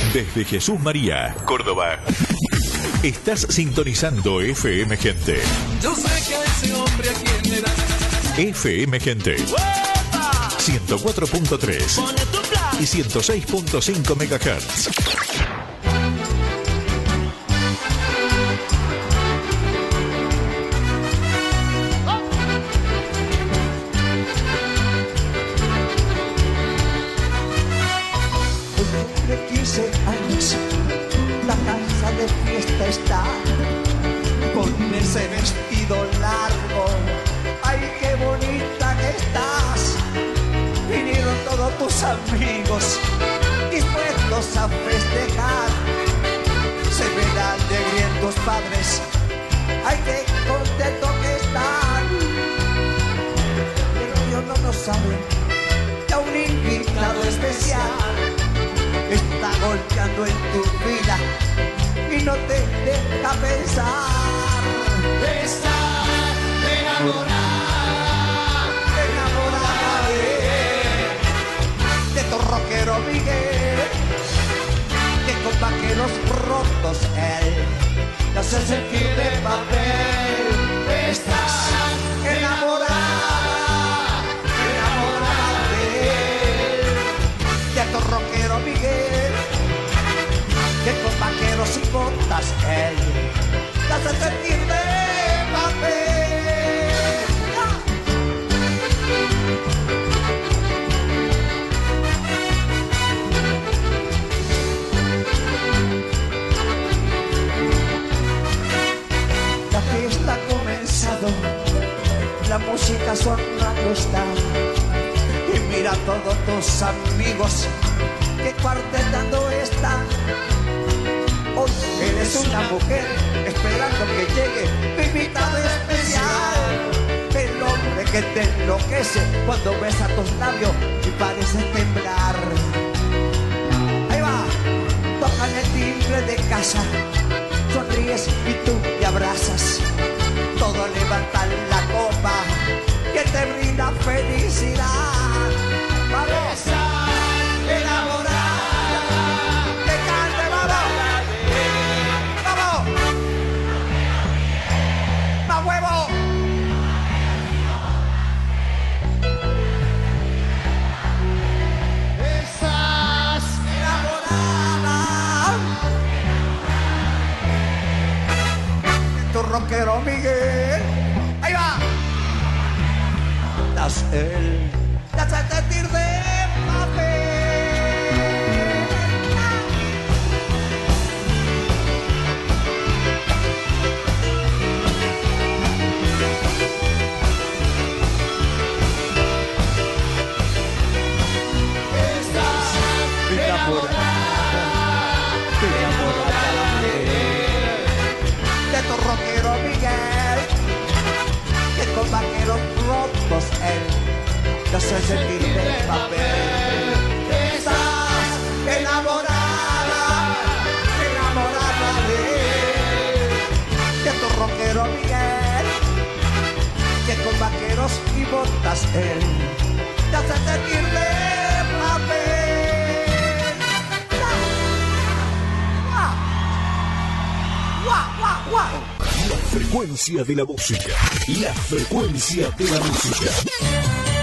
Desde Jesús María, Córdoba. Estás sintonizando FM Gente. Yo sé que a ese hombre a quien le das. FM Gente. 104.3 y 106.5 MHz. De 15 años, la casa de fiesta está con ese vestido largo. Ay, qué bonita que estás. Vinieron todos tus amigos dispuestos a festejar. Se ve la alegría en tus padres. Ay, qué contento que están. Pero ellos no lo saben que a un invitado especial está golpeando en tu vida y no te deja pensar. Está enamorada de tu rockero Miguel, que con vaqueros rotos él te hace sentir de papel. Estás enamorada de tu rockero Miguel, que con vaqueros y botas él te hace sentir de papel. La fiesta ha comenzado, la música sonando está. Y mira a todos tus amigos que cuartetando están. Hoy eres una mujer esperando que llegue tu invitado especial. El hombre que te enloquece cuando ves a tus labios y parece temblar. Ahí va, tocan el timbre de casa, sonríes y tú te abrazas. Todos levantan la copa que te brinda felicidad. Vamos, enamorada, que cante, vamos, vamos, más huevo. Estás enamorada de tu rockero Miguel. Ahí va. Das él, das a sentir de papel. Estás enamorada de tu rockero Miguel, que con vaqueros rotos él te hace sentir de papel. Estás enamorada de tu rockero Miguel, que con vaqueros y botas él te hace sentir de papel. ¡Guau, guau, guau! La frecuencia de la música. La frecuencia de la música.